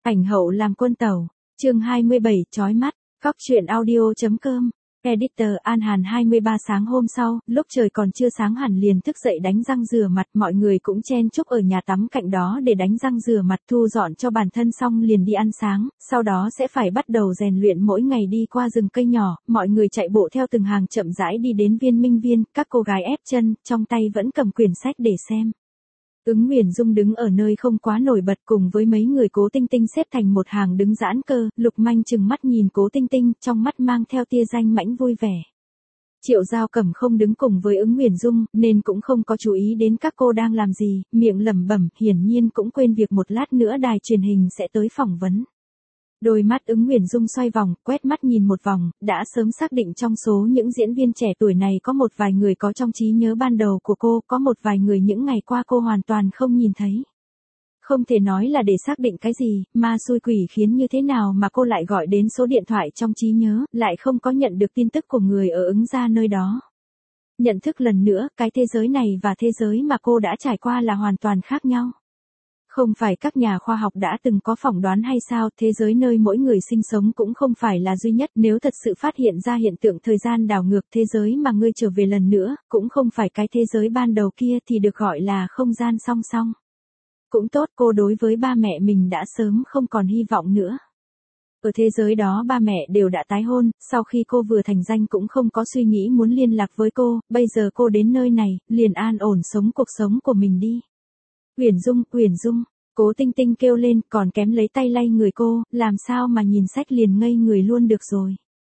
Ảnh hậu làm quân tẩu, chương 27, chói mắt, Cóc truyện audio.com. Editor An Hàn 23 sáng hôm sau, lúc trời còn chưa sáng hẳn liền thức dậy đánh răng rửa mặt, mọi người cũng chen chúc ở nhà tắm cạnh đó để đánh răng rửa mặt, thu dọn cho bản thân xong liền đi ăn sáng, sau đó sẽ phải bắt đầu rèn luyện mỗi ngày đi qua rừng cây nhỏ, mọi người chạy bộ theo từng hàng chậm rãi đi đến Viên Minh Viên, các cô gái ép chân, trong tay vẫn cầm quyển sách để xem. Ứng Huyền Dung đứng ở nơi không quá nổi bật cùng với mấy người Cố Tinh Tinh xếp thành một hàng đứng giãn cơ, Lục Manh chừng mắt nhìn Cố Tinh Tinh, trong mắt mang theo tia danh mãnh vui vẻ. Triệu Giao Cẩm không đứng cùng với Ứng Huyền Dung, nên cũng không có chú ý đến các cô đang làm gì, miệng lẩm bẩm, hiển nhiên cũng quên việc một lát nữa đài truyền hình sẽ tới phỏng vấn. Đôi mắt Ứng Huyền Dung xoay vòng, quét mắt nhìn một vòng, đã sớm xác định trong số những diễn viên trẻ tuổi này có một vài người có trong trí nhớ ban đầu của cô, có một vài người những ngày qua cô hoàn toàn không nhìn thấy. Không thể nói là để xác định cái gì, ma xui quỷ khiến như thế nào mà cô lại gọi đến số điện thoại trong trí nhớ, lại không có nhận được tin tức của người ở Ứng gia nơi đó. Nhận thức lần nữa, cái thế giới này và thế giới mà cô đã trải qua là hoàn toàn khác nhau. Không phải các nhà khoa học đã từng có phỏng đoán hay sao, thế giới nơi mỗi người sinh sống cũng không phải là duy nhất, nếu thật sự phát hiện ra hiện tượng thời gian đảo ngược, thế giới mà ngươi trở về lần nữa, cũng không phải cái thế giới ban đầu kia thì được gọi là không gian song song. Cũng tốt, cô đối với ba mẹ mình đã sớm không còn hy vọng nữa. Ở thế giới đó ba mẹ đều đã tái hôn, sau khi cô vừa thành danh cũng không có suy nghĩ muốn liên lạc với cô, bây giờ cô đến nơi này, liền an ổn sống cuộc sống của mình đi. Huyền Dung, Cố Tinh Tinh kêu lên, còn kém lấy tay lay người cô, làm sao mà nhìn sách liền ngây người luôn được rồi.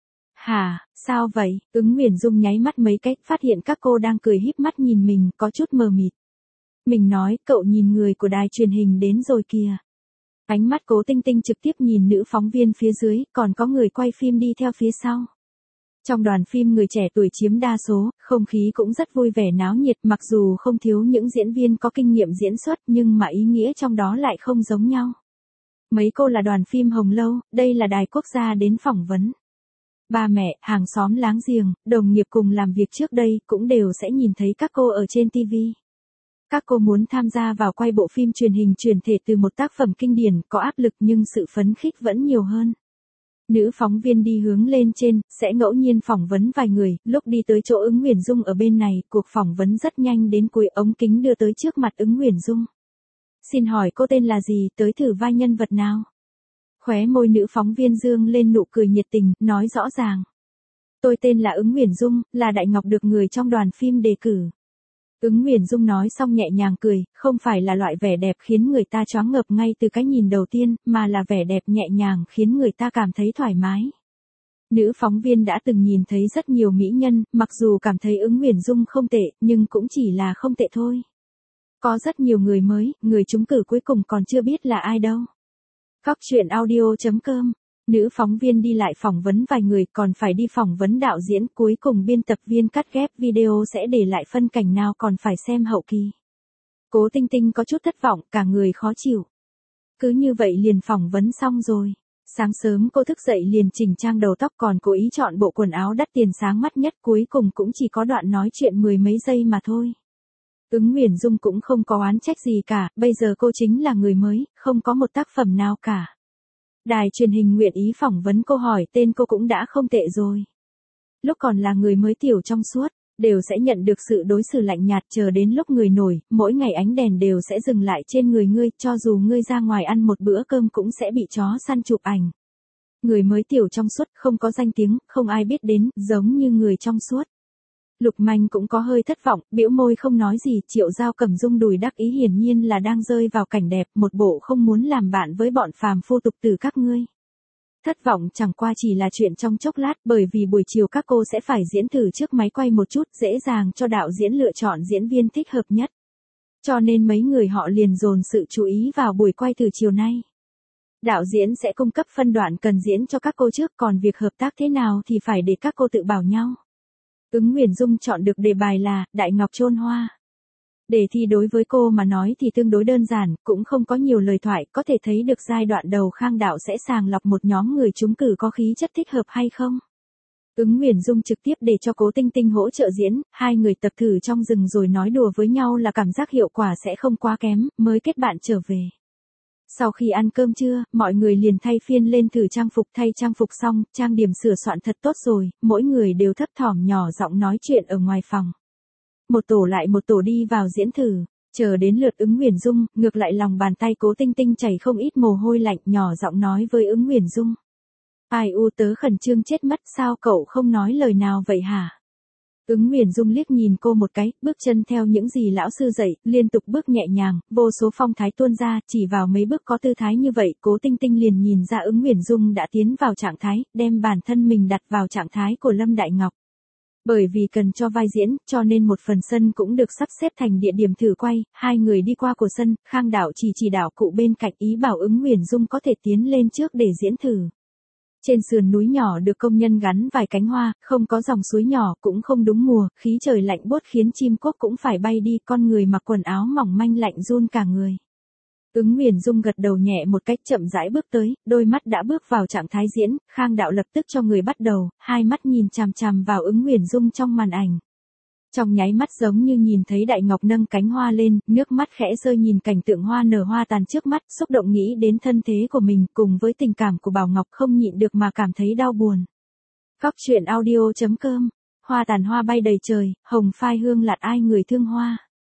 Hả, sao vậy? Ứng Huyền Dung nháy mắt mấy cái, phát hiện các cô đang cười híp mắt nhìn mình, có chút mờ mịt. Mình nói, cậu nhìn người của đài truyền hình đến rồi kìa. Ánh mắt Cố Tinh Tinh trực tiếp nhìn nữ phóng viên phía dưới, còn có người quay phim đi theo phía sau. Trong đoàn phim người trẻ tuổi chiếm đa số, không khí cũng rất vui vẻ náo nhiệt, mặc dù không thiếu những diễn viên có kinh nghiệm diễn xuất nhưng mà ý nghĩa trong đó lại không giống nhau. Mấy cô là đoàn phim Hồng Lâu, đây là đài quốc gia đến phỏng vấn. Ba mẹ, hàng xóm láng giềng, đồng nghiệp cùng làm việc trước đây cũng đều sẽ nhìn thấy các cô ở trên TV. Các cô muốn tham gia vào quay bộ phim truyền hình chuyển thể từ một tác phẩm kinh điển, có áp lực nhưng sự phấn khích vẫn nhiều hơn. Nữ phóng viên đi hướng lên trên, sẽ ngẫu nhiên phỏng vấn vài người, lúc đi tới chỗ Ứng Huyền Dung ở bên này, cuộc phỏng vấn rất nhanh đến cuối, ống kính đưa tới trước mặt Ứng Huyền Dung. Xin hỏi cô tên là gì, tới thử vai nhân vật nào? Khóe môi nữ phóng viên dương lên nụ cười nhiệt tình, nói rõ ràng. Tôi tên là Ứng Huyền Dung, là Đại Ngọc được người trong đoàn phim đề cử. Ứng Huyền Dung nói xong nhẹ nhàng cười, không phải là loại vẻ đẹp khiến người ta choáng ngợp ngay từ cái nhìn đầu tiên, mà là vẻ đẹp nhẹ nhàng khiến người ta cảm thấy thoải mái. Nữ phóng viên đã từng nhìn thấy rất nhiều mỹ nhân, mặc dù cảm thấy Ứng Huyền Dung không tệ, nhưng cũng chỉ là không tệ thôi. Có rất nhiều người mới, người trúng cử cuối cùng còn chưa biết là ai đâu. Cóc truyện audio.com. Nữ phóng viên đi lại phỏng vấn vài người, còn phải đi phỏng vấn đạo diễn, cuối cùng biên tập viên cắt ghép video sẽ để lại phân cảnh nào còn phải xem hậu kỳ. Cố Tinh Tinh có chút thất vọng, cả người khó chịu. Cứ như vậy liền phỏng vấn xong rồi. Sáng sớm cô thức dậy liền chỉnh trang đầu tóc, còn cố ý chọn bộ quần áo đắt tiền sáng mắt nhất, cuối cùng cũng chỉ có đoạn nói chuyện mười mấy giây mà thôi. Ứng Huyền Dung cũng không có oán trách gì cả, bây giờ cô chính là người mới, không có một tác phẩm nào cả. Đài truyền hình nguyện ý phỏng vấn cô, hỏi tên cô cũng đã không tệ rồi. Lúc còn là người mới tiểu trong suốt, đều sẽ nhận được sự đối xử lạnh nhạt, chờ đến lúc người nổi, mỗi ngày ánh đèn đều sẽ dừng lại trên người ngươi, cho dù ngươi ra ngoài ăn một bữa cơm cũng sẽ bị chó săn chụp ảnh. Người mới tiểu trong suốt, không có danh tiếng, không ai biết đến, giống như người trong suốt. Lục Manh cũng có hơi thất vọng, bĩu môi không nói gì, Triệu Giao Cẩm rung đùi đắc ý hiển nhiên là đang rơi vào cảnh đẹp, một bộ không muốn làm bạn với bọn phàm phu tục tử các ngươi. Thất vọng chẳng qua chỉ là chuyện trong chốc lát, bởi vì buổi chiều các cô sẽ phải diễn thử trước máy quay một chút, dễ dàng cho đạo diễn lựa chọn diễn viên thích hợp nhất. Cho nên mấy người họ liền dồn sự chú ý vào buổi quay thử chiều nay. Đạo diễn sẽ cung cấp phân đoạn cần diễn cho các cô trước, còn việc hợp tác thế nào thì phải để các cô tự bảo nhau. Ứng Huyền Dung chọn được đề bài là Đại Ngọc chôn hoa. Đề thi đối với cô mà nói thì tương đối đơn giản, cũng không có nhiều lời thoại, có thể thấy được giai đoạn đầu Khang đạo sẽ sàng lọc một nhóm người trúng cử có khí chất thích hợp hay không. Ứng Huyền Dung trực tiếp để cho Cố Tinh Tinh hỗ trợ diễn, hai người tập thử trong rừng rồi nói đùa với nhau là cảm giác hiệu quả sẽ không quá kém, mới kết bạn trở về. Sau khi ăn cơm trưa, mọi người liền thay phiên lên thử trang phục, thay trang phục xong, trang điểm sửa soạn thật tốt rồi, mỗi người đều thấp thỏm nhỏ giọng nói chuyện ở ngoài phòng. Một tổ lại một tổ đi vào diễn thử, chờ đến lượt Ứng Huyền Dung, ngược lại lòng bàn tay Cố Tinh Tinh chảy không ít mồ hôi lạnh, nhỏ giọng nói với Ứng Huyền Dung. Ai u, tớ khẩn trương chết mất, sao cậu không nói lời nào vậy hả? Ứng Huyền Dung liếc nhìn cô một cái, bước chân theo những gì lão sư dạy, liên tục bước nhẹ nhàng, vô số phong thái tuôn ra, chỉ vào mấy bước có tư thái như vậy, Cố Tinh Tinh liền nhìn ra Ứng Huyền Dung đã tiến vào trạng thái, đem bản thân mình đặt vào trạng thái của Lâm Đại Ngọc. Bởi vì cần cho vai diễn, cho nên một phần sân cũng được sắp xếp thành địa điểm thử quay, hai người đi qua của sân, Khang Đạo chỉ đạo cụ bên cạnh, ý bảo Ứng Huyền Dung có thể tiến lên trước để diễn thử. Trên sườn núi nhỏ được công nhân gắn vài cánh hoa, không có dòng suối nhỏ, cũng không đúng mùa, khí trời lạnh buốt khiến chim cốc cũng phải bay đi, con người mặc quần áo mỏng manh lạnh run cả người. Ứng Huyền Dung gật đầu nhẹ một cách chậm rãi bước tới, đôi mắt đã bước vào trạng thái diễn, Khang Đạo lập tức cho người bắt đầu, hai mắt nhìn chằm chằm vào Ứng Huyền Dung trong màn ảnh. Trong nháy mắt giống như nhìn thấy Đại Ngọc nâng cánh hoa lên, nước mắt khẽ rơi nhìn cảnh tượng hoa nở hoa tàn trước mắt, xúc động nghĩ đến thân thế của mình cùng với tình cảm của Bảo Ngọc không nhịn được mà cảm thấy đau buồn. Góc truyện audio.com, hoa tàn hoa bay đầy trời, hồng phai hương lạt ai người thương hoa.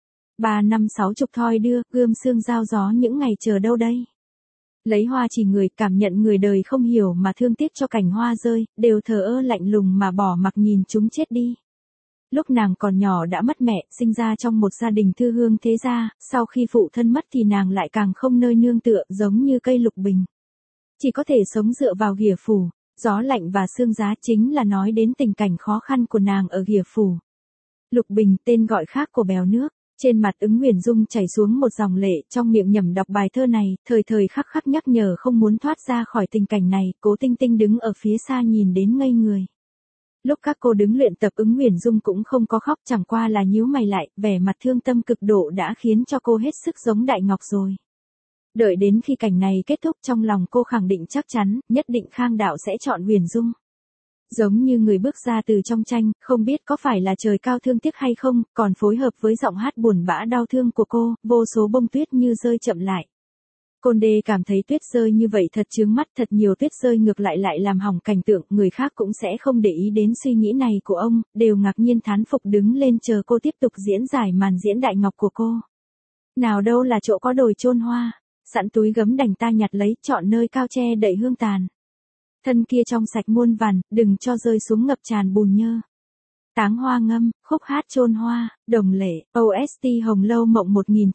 3 năm 60 thoi đưa, gươm xương giao gió những ngày chờ đâu đây. Lấy hoa chỉ người, cảm nhận người đời không hiểu mà thương tiếc cho cảnh hoa rơi, đều thờ ơ lạnh lùng mà bỏ mặc nhìn chúng chết đi. Lúc nàng còn nhỏ đã mất mẹ, sinh ra trong một gia đình thư hương thế gia, sau khi phụ thân mất thì nàng lại càng không nơi nương tựa, giống như cây lục bình. Chỉ có thể sống dựa vào Ghìa Phủ, gió lạnh và sương giá chính là nói đến tình cảnh khó khăn của nàng ở Ghìa Phủ. Lục bình, tên gọi khác của bèo nước, trên mặt Ứng Huyền Dung chảy xuống một dòng lệ, trong miệng nhẩm đọc bài thơ này, thời thời khắc khắc nhắc nhở không muốn thoát ra khỏi tình cảnh này, Cố Tinh Tinh đứng ở phía xa nhìn đến ngây người. Lúc các cô đứng luyện tập Ứng Huyền Dung cũng không có khóc, chẳng qua là nhíu mày lại, vẻ mặt thương tâm cực độ đã khiến cho cô hết sức giống Đại Ngọc rồi. Đợi đến khi cảnh này kết thúc trong lòng cô khẳng định chắc chắn, nhất định Khang Đạo sẽ chọn Huyền Dung. Giống như người bước ra từ trong tranh, không biết có phải là trời cao thương tiếc hay không, còn phối hợp với giọng hát buồn bã đau thương của cô, vô số bông tuyết như rơi chậm lại. Côn Đê cảm thấy tuyết rơi như vậy thật chướng mắt, thật nhiều tuyết rơi ngược lại làm hỏng cảnh tượng, người khác cũng sẽ không để ý đến suy nghĩ này của ông, đều ngạc nhiên thán phục đứng lên chờ cô tiếp tục diễn giải màn diễn Đại Ngọc của cô. Nào đâu là chỗ có đồi chôn hoa, sẵn túi gấm đành ta nhặt lấy, chọn nơi cao che đậy hương tàn. Thân kia trong sạch muôn vàn, đừng cho rơi xuống ngập tràn bùn nhơ. Táng hoa ngâm, khúc hát chôn hoa, đồng lệ, OST Hồng Lâu Mộng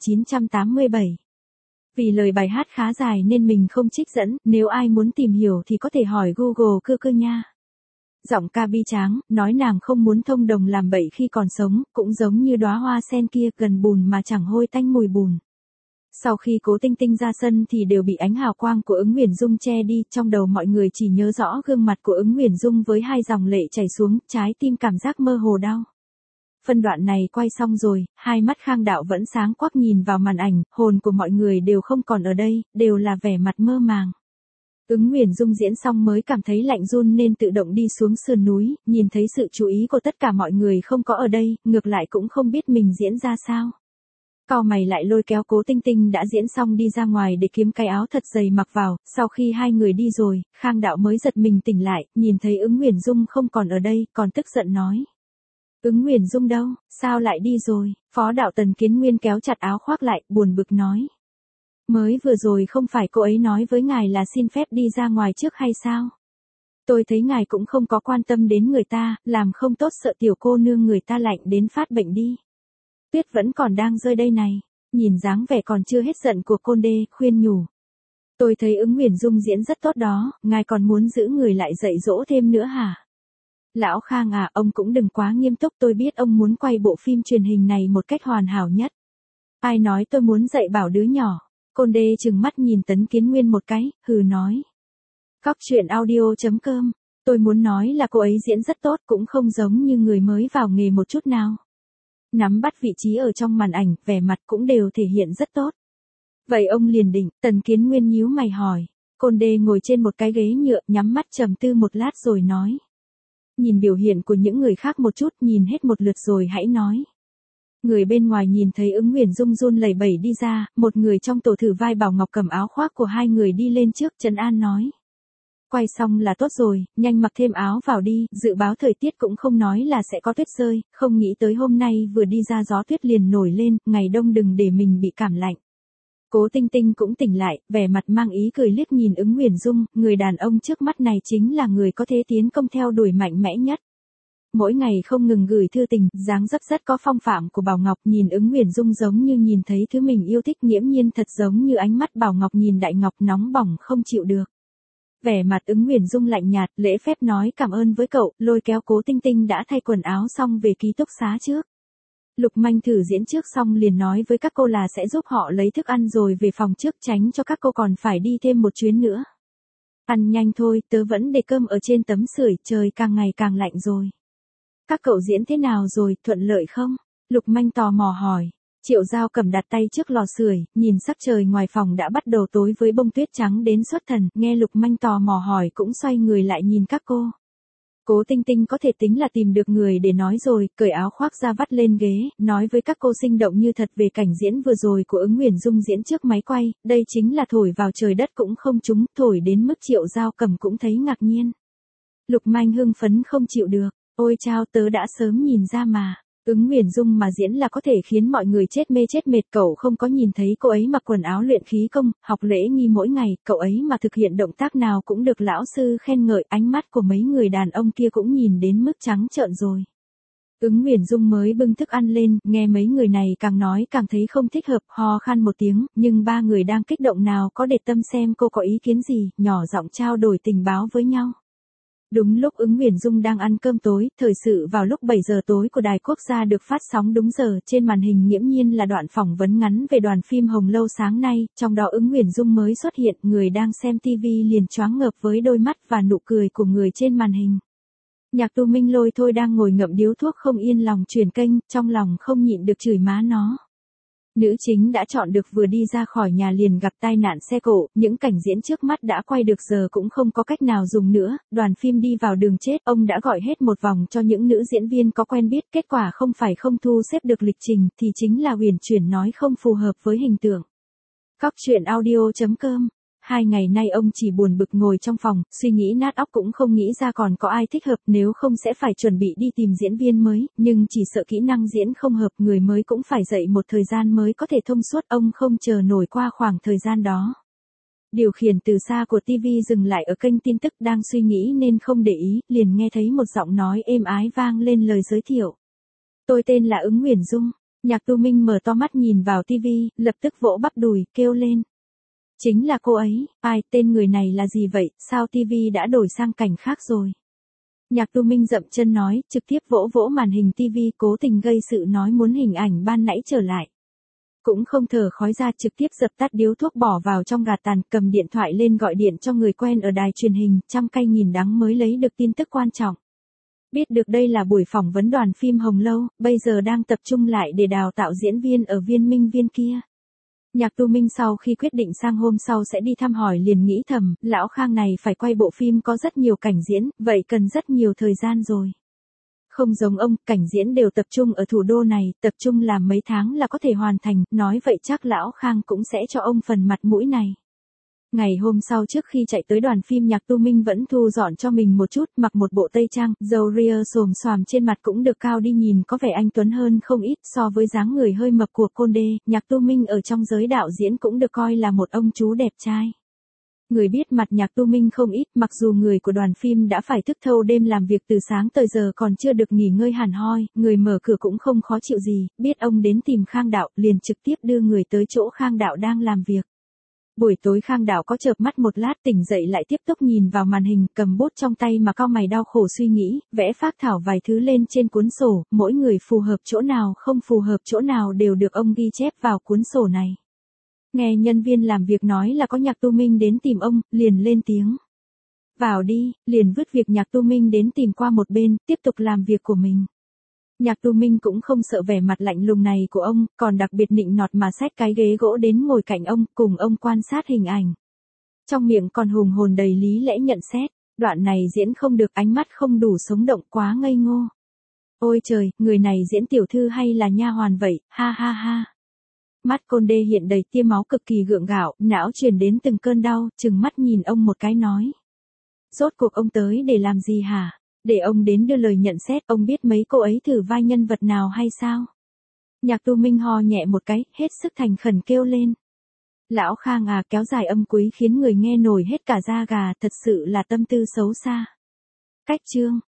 1987. Vì lời bài hát khá dài nên mình không trích dẫn, nếu ai muốn tìm hiểu thì có thể hỏi Google cơ nha. Giọng ca bi tráng, nói nàng không muốn thông đồng làm bậy khi còn sống, cũng giống như đóa hoa sen kia gần bùn mà chẳng hôi tanh mùi bùn. Sau khi Cố Tinh Tinh ra sân thì đều bị ánh hào quang của Ứng Huyền Dung che đi, trong đầu mọi người chỉ nhớ rõ gương mặt của Ứng Huyền Dung với hai dòng lệ chảy xuống, trái tim cảm giác mơ hồ đau. Phân đoạn này quay xong rồi, hai mắt Khang Đạo vẫn sáng quắc nhìn vào màn ảnh, hồn của mọi người đều không còn ở đây, đều là vẻ mặt mơ màng. Ứng Huyền Dung diễn xong mới cảm thấy lạnh run nên tự động đi xuống sườn núi, nhìn thấy sự chú ý của tất cả mọi người không có ở đây, ngược lại cũng không biết mình diễn ra sao. Cau mày lại lôi kéo Cố Tinh Tinh đã diễn xong đi ra ngoài để kiếm cái áo thật dày mặc vào, sau khi hai người đi rồi, Khang Đạo mới giật mình tỉnh lại, nhìn thấy Ứng Huyền Dung không còn ở đây, còn tức giận nói. Ứng Huyền Dung đâu, sao lại đi rồi? Phó đạo Tần Kiến Nguyên kéo chặt áo khoác lại, buồn bực nói. Mới vừa rồi không phải cô ấy nói với ngài là xin phép đi ra ngoài trước hay sao? Tôi thấy ngài cũng không có quan tâm đến người ta, làm không tốt sợ tiểu cô nương người ta lạnh đến phát bệnh đi. Tuyết vẫn còn đang rơi đây này, nhìn dáng vẻ còn chưa hết giận của Côn Đê, khuyên nhủ. Tôi thấy Ứng Huyền Dung diễn rất tốt đó, ngài còn muốn giữ người lại dạy dỗ thêm nữa hả? Lão Khang à, ông cũng đừng quá nghiêm túc, tôi biết ông muốn quay bộ phim truyền hình này một cách hoàn hảo nhất. Ai nói tôi muốn dạy bảo đứa nhỏ? Côn Đê trừng mắt nhìn Tấn Kiến Nguyên một cái, hừ nói. Góc truyện audio.com, tôi muốn nói là cô ấy diễn rất tốt, cũng không giống như người mới vào nghề một chút nào. Nắm bắt vị trí ở trong màn ảnh, vẻ mặt cũng đều thể hiện rất tốt. Vậy ông liền định, Tần Kiến Nguyên nhíu mày hỏi. Côn Đê ngồi trên một cái ghế nhựa, nhắm mắt trầm tư một lát rồi nói. Nhìn biểu hiện của những người khác một chút, nhìn hết một lượt rồi hãy nói. Người bên ngoài nhìn thấy Ứng Nguyễn Dung run lẩy bẩy đi ra, một người trong tổ thử vai Bảo Ngọc cầm áo khoác của hai người đi lên trước trấn an nói. Quay xong là tốt rồi, nhanh mặc thêm áo vào đi, dự báo thời tiết cũng không nói là sẽ có tuyết rơi, không nghĩ tới hôm nay vừa đi ra gió tuyết liền nổi lên, ngày đông đừng để mình bị cảm lạnh. Cố Tinh Tinh cũng tỉnh lại, vẻ mặt mang ý cười liếc nhìn Ứng Nguyễn Dung, người đàn ông trước mắt này chính là người có thể tiến công theo đuổi mạnh mẽ nhất. Mỗi ngày không ngừng gửi thư tình, dáng dấp rất có phong phạm của Bảo Ngọc, nhìn Ứng Nguyễn Dung giống như nhìn thấy thứ mình yêu thích, nghiễm nhiên thật giống như ánh mắt Bảo Ngọc nhìn Đại Ngọc nóng bỏng không chịu được. Vẻ mặt Ứng Nguyễn Dung lạnh nhạt, lễ phép nói cảm ơn với cậu, lôi kéo Cố Tinh Tinh đã thay quần áo xong về ký túc xá trước. Lục Manh thử diễn trước xong liền nói với các cô là sẽ giúp họ lấy thức ăn rồi về phòng trước, tránh cho các cô còn phải đi thêm một chuyến nữa. Ăn nhanh thôi, tớ vẫn để cơm ở trên tấm sưởi, trời càng ngày càng lạnh rồi. Các cậu diễn thế nào rồi, thuận lợi không? Lục Manh tò mò hỏi. Triệu Giao cầm đặt tay trước lò sưởi, nhìn sắc trời ngoài phòng đã bắt đầu tối với bông tuyết trắng đến xuất thần, nghe Lục Manh tò mò hỏi cũng xoay người lại nhìn các cô. Cố Tinh Tinh có thể tính là tìm được người để nói rồi, cởi áo khoác ra vắt lên ghế, nói với các cô sinh động như thật về cảnh diễn vừa rồi của Ứng Nguyễn Dung diễn trước máy quay, đây chính là thổi vào trời đất cũng không trúng, thổi đến mức Triệu Giao cầm cũng thấy ngạc nhiên. Lục Manh hưng phấn không chịu được, ôi chao tớ đã sớm nhìn ra mà. Ứng Nguyễn Dung mà diễn là có thể khiến mọi người chết mê chết mệt, cậu không có nhìn thấy cô ấy mặc quần áo luyện khí công, học lễ nghi mỗi ngày, cậu ấy mà thực hiện động tác nào cũng được lão sư khen ngợi, ánh mắt của mấy người đàn ông kia cũng nhìn đến mức trắng trợn rồi. Ứng Nguyễn Dung mới bưng thức ăn lên, nghe mấy người này càng nói càng thấy không thích hợp, ho khan một tiếng, nhưng ba người đang kích động nào có để tâm xem cô có ý kiến gì, nhỏ giọng trao đổi tình báo với nhau. Đúng lúc Ứng Nguyễn Dung đang ăn cơm tối, thời sự vào lúc 7 giờ tối của Đài Quốc gia được phát sóng đúng giờ, trên màn hình nghiễm nhiên là đoạn phỏng vấn ngắn về đoàn phim Hồng Lâu sáng nay, trong đó Ứng Nguyễn Dung mới xuất hiện, người đang xem TV liền choáng ngợp với đôi mắt và nụ cười của người trên màn hình. Nhạc Tu Minh Lôi thôi đang ngồi ngậm điếu thuốc không yên lòng chuyển kênh, trong lòng không nhịn được chửi má nó. Nữ chính đã chọn được vừa đi ra khỏi nhà liền gặp tai nạn xe cộ, những cảnh diễn trước mắt đã quay được giờ cũng không có cách nào dùng nữa, đoàn phim đi vào đường chết, ông đã gọi hết một vòng cho những nữ diễn viên có quen biết, kết quả không phải không thu xếp được lịch trình, thì chính là huyền chuyển nói không phù hợp với hình tượng. Cóc truyện audio.com. 2 ngày nay ông chỉ buồn bực ngồi trong phòng, suy nghĩ nát óc cũng không nghĩ ra còn có ai thích hợp, nếu không sẽ phải chuẩn bị đi tìm diễn viên mới, nhưng chỉ sợ kỹ năng diễn không hợp, người mới cũng phải dạy một thời gian mới có thể thông suốt, ông không chờ nổi qua khoảng thời gian đó. Điều khiển từ xa của TV dừng lại ở kênh tin tức, đang suy nghĩ nên không để ý, liền nghe thấy một giọng nói êm ái vang lên lời giới thiệu. Tôi tên là Ứng Nguyễn Dung. Nhạc Tu Minh mở to mắt nhìn vào TV, lập tức vỗ bắp đùi, kêu lên. Chính là cô ấy, ai, tên người này là gì vậy, sao TV đã đổi sang cảnh khác rồi. Nhạc Tu Minh dậm chân nói, trực tiếp vỗ vỗ màn hình TV, cố tình gây sự nói muốn hình ảnh ban nãy trở lại. Cũng không thở khói ra, trực tiếp dập tắt điếu thuốc bỏ vào trong gạt tàn, cầm điện thoại lên gọi điện cho người quen ở đài truyền hình, trăm cay nghìn đắng mới lấy được tin tức quan trọng. Biết được đây là buổi phỏng vấn đoàn phim Hồng Lâu, bây giờ đang tập trung lại để đào tạo diễn viên ở Viên Minh Viên kia. Nhạc Tu Minh sau khi quyết định sang hôm sau sẽ đi thăm hỏi liền nghĩ thầm, lão Khang này phải quay bộ phim có rất nhiều cảnh diễn, vậy cần rất nhiều thời gian rồi. Không giống ông, cảnh diễn đều tập trung ở thủ đô này, tập trung làm mấy tháng là có thể hoàn thành, nói vậy chắc lão Khang cũng sẽ cho ông phần mặt mũi này. Ngày hôm sau trước khi chạy tới đoàn phim, Nhạc Tu Minh vẫn thu dọn cho mình một chút, mặc một bộ tây trang, râu ria xồm xoàm trên mặt cũng được cao đi, nhìn có vẻ anh tuấn hơn không ít so với dáng người hơi mập của Côn Đê. Nhạc Tu Minh ở trong giới đạo diễn cũng được coi là một ông chú đẹp trai. Người biết mặt Nhạc Tu Minh không ít, mặc dù người của đoàn phim đã phải thức thâu đêm làm việc từ sáng tới giờ còn chưa được nghỉ ngơi hẳn hoi, người mở cửa cũng không khó chịu gì, biết ông đến tìm Khang Đạo, liền trực tiếp đưa người tới chỗ Khang Đạo đang làm việc. Buổi tối Khang Đạo có chợp mắt một lát, tỉnh dậy lại tiếp tục nhìn vào màn hình, cầm bút trong tay mà cau mày đau khổ suy nghĩ, vẽ phác thảo vài thứ lên trên cuốn sổ, mỗi người phù hợp chỗ nào không phù hợp chỗ nào đều được ông ghi chép vào cuốn sổ này. Nghe nhân viên làm việc nói là có Nhạc Tu Minh đến tìm ông, liền lên tiếng. Vào đi, liền vứt việc Nhạc Tu Minh đến tìm qua một bên, tiếp tục làm việc của mình. Nhạc Tu Minh cũng không sợ vẻ mặt lạnh lùng này của ông, còn đặc biệt nịnh nọt mà xách cái ghế gỗ đến ngồi cạnh ông, cùng ông quan sát hình ảnh. Trong miệng còn hùng hồn đầy lý lẽ nhận xét, đoạn này diễn không được, ánh mắt không đủ sống động, quá ngây ngô. Ôi trời, người này diễn tiểu thư hay là nha hoàn vậy, ha ha ha. Mắt Côn Đê hiện đầy tia máu cực kỳ gượng gạo, não truyền đến từng cơn đau, trừng mắt nhìn ông một cái nói. Rốt cuộc ông tới để làm gì hả? Để ông đến đưa lời nhận xét, ông biết mấy cô ấy thử vai nhân vật nào hay sao? Nhạc Tu Minh ho nhẹ một cái, hết sức thành khẩn kêu lên. Lão Khang à, kéo dài âm cuối khiến người nghe nổi hết cả da gà, thật sự là tâm tư xấu xa. Cách chương.